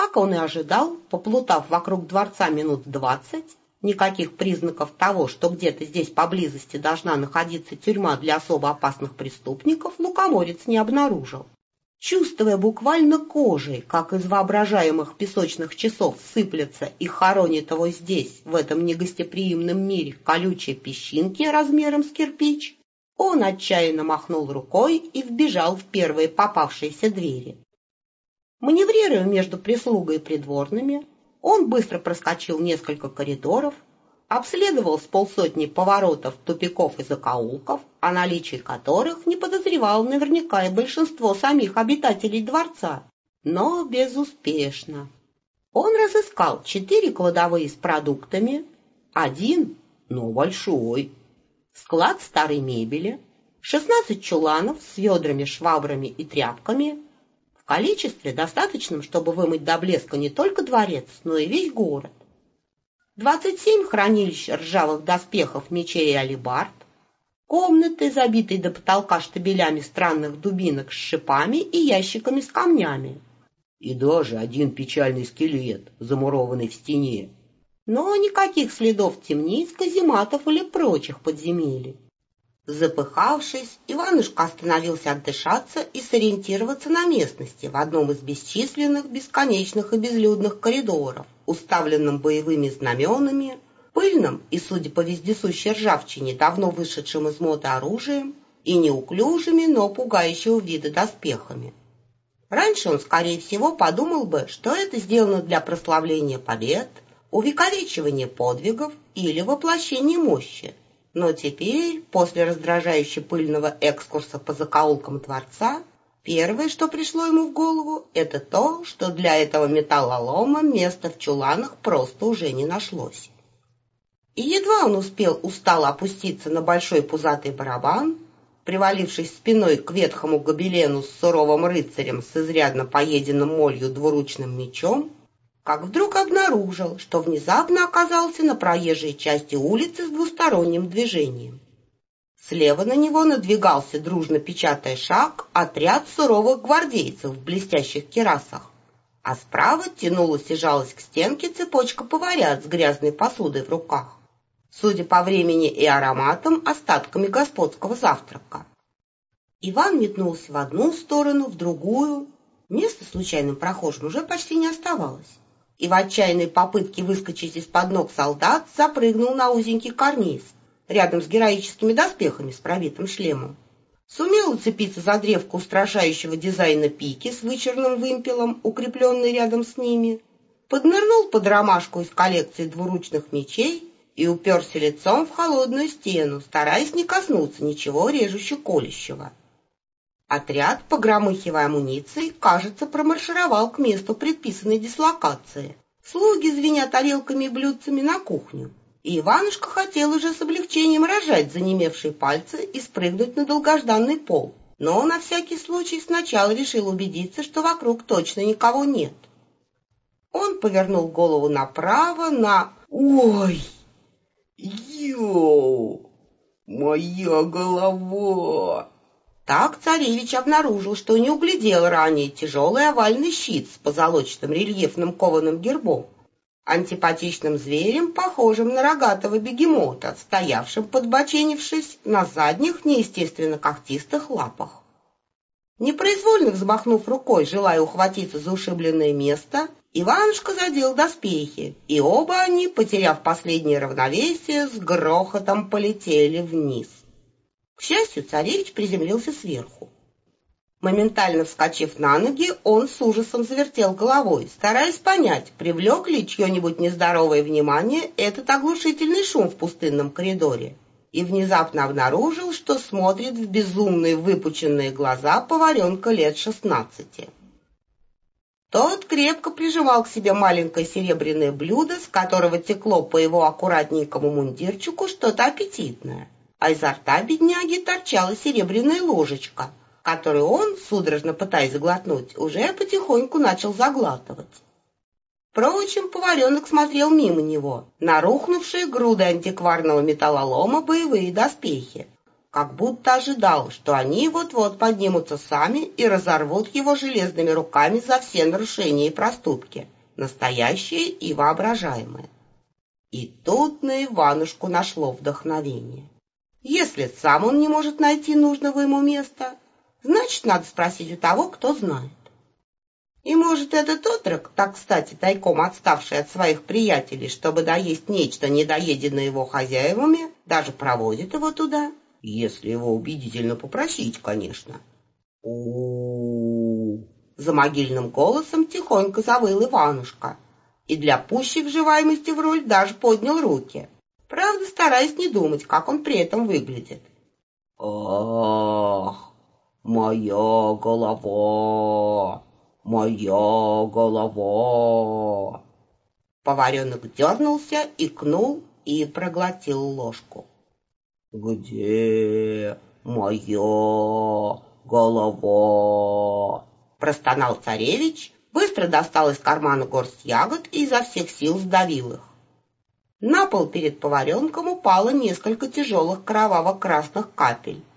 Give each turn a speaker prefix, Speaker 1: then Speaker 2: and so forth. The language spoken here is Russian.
Speaker 1: Как он и ожидал, поплутав вокруг дворца минут 20, никаких признаков того, что где-то здесь поблизости должна находиться тюрьма для особо опасных преступников, лукоморец не обнаружил. Чувствуя буквально кожей, как из воображаемых песочных часов сыплется и хоронит его здесь, в этом негостеприимном мире, колючие песчинки размером с кирпич, он отчаянно махнул рукой и вбежал в первые попавшиеся двери. Маневрируя между прислугой и придворными, он быстро проскочил несколько коридоров, обследовал с полсотни поворотов, тупиков и закоулков, о наличии которых не подозревал наверняка и большинство самих обитателей дворца, но безуспешно. Он разыскал 4 кладовые с продуктами, 1, но большой, склад старой мебели, 16 чуланов с ведрами, швабрами и тряпками, в количестве достаточном, чтобы вымыть до блеска не только дворец, но и весь город. 27 хранилищ ржавых доспехов, мечей и алебард, комнаты, забитые до потолка штабелями странных дубинок с шипами и ящиками с камнями.
Speaker 2: И даже 1 печальный скелет, замурованный в стене.
Speaker 1: Но никаких следов темниц, казематов или прочих подземелий. Запыхавшись, Иванушка остановился отдышаться и сориентироваться на местности в одном из бесчисленных, бесконечных и безлюдных коридоров, уставленном боевыми знаменами, пыльным и, судя по вездесущей ржавчине, давно вышедшим из моды оружием и неуклюжими, но пугающего вида доспехами. Раньше он, скорее всего, подумал бы, что это сделано для прославления побед, увековечивания подвигов или воплощения мощи. Но теперь, после раздражающе пыльного экскурса по закоулкам дворца, первое, что пришло ему в голову, это то, что для этого металлолома места в чуланах просто уже не нашлось. И едва он успел устало опуститься на большой пузатый барабан, привалившись спиной к ветхому гобелену с суровым рыцарем с изрядно поеденным молью двуручным мечом, как вдруг обнаружил, что внезапно оказался на проезжей части улицы с двусторонним движением. Слева на него надвигался, дружно печатая шаг, отряд суровых гвардейцев в блестящих кирасах, а справа тянулась и жалась к стенке цепочка поварят с грязной посудой в руках, судя по времени и ароматам, остатками господского завтрака. Иван метнулся в одну сторону, в другую. Места случайным прохожим уже почти не оставалось. И в отчаянной попытке выскочить из-под ног солдат запрыгнул на узенький карниз, рядом с героическими доспехами с пробитым шлемом. Сумел уцепиться за древко устрашающего дизайна пики с вычурным вымпелом, укрепленной рядом с ними, поднырнул под ромашку из коллекции двуручных мечей и уперся лицом в холодную стену, стараясь не коснуться ничего режуще-колющего. Отряд, погромыхивая амуницией, кажется, промаршировал к месту предписанной дислокации. Слуги, звеня тарелками и блюдцами, на кухню. И Иванушка хотел уже с облегчением рожать занемевшие пальцы и спрыгнуть на долгожданный пол. Но на всякий случай сначала решил убедиться, что вокруг точно никого нет. Он повернул голову направо на... Ой! Йоу! Моя голова! Так царевич обнаружил, что не углядел ранее тяжелый овальный щит с позолоченным рельефным кованым гербом, антипатичным зверем, похожим на рогатого бегемота, стоявшим, подбоченившись, на задних, неестественно когтистых лапах. Непроизвольно взмахнув рукой, желая ухватиться за ушибленное место, Иванушка задел доспехи, и оба они, потеряв последнее равновесие, с грохотом полетели вниз. К счастью, царевич приземлился сверху. Моментально вскочив на ноги, он с ужасом завертел головой, стараясь понять, привлек ли чье-нибудь нездоровое внимание этот оглушительный шум в пустынном коридоре, и внезапно обнаружил, что смотрит в безумные выпученные глаза поваренка лет 16. Тот крепко прижимал к себе маленькое серебряное блюдо, с которого текло по его аккуратненькому мундирчику что-то аппетитное, а изо рта бедняги торчала серебряная ложечка, которую он, судорожно пытаясь заглотнуть, уже потихоньку начал заглатывать. Впрочем, поваренок смотрел мимо него, на рухнувшие груды антикварного металлолома боевые доспехи, как будто ожидал, что они вот-вот поднимутся сами и разорвут его железными руками за все нарушения и проступки, настоящие и воображаемые. И тут на Иванушку нашло вдохновение. Если сам он не может найти нужного ему места, значит, надо спросить у того, кто знает. И, может, этот отрок, так кстати, тайком отставший от своих приятелей, чтобы доесть нечто, недоеденное его хозяевами, даже проводит его туда,
Speaker 2: Если его убедительно попросить, конечно.
Speaker 1: У-у-у! За могильным голосом тихонько завыл Иванушка и для пущей вживаемости в роль даже поднял руки, правда, стараясь не думать, как он при этом выглядит.
Speaker 2: Ах, моя голова, моя голова.
Speaker 1: Поваренок дернулся, икнул и проглотил ложку.
Speaker 2: Где моя голова?
Speaker 1: Простонал царевич, быстро достал из кармана горсть ягод и изо всех сил сдавил их. На пол перед поваренком упало несколько тяжелых кроваво-красных капель.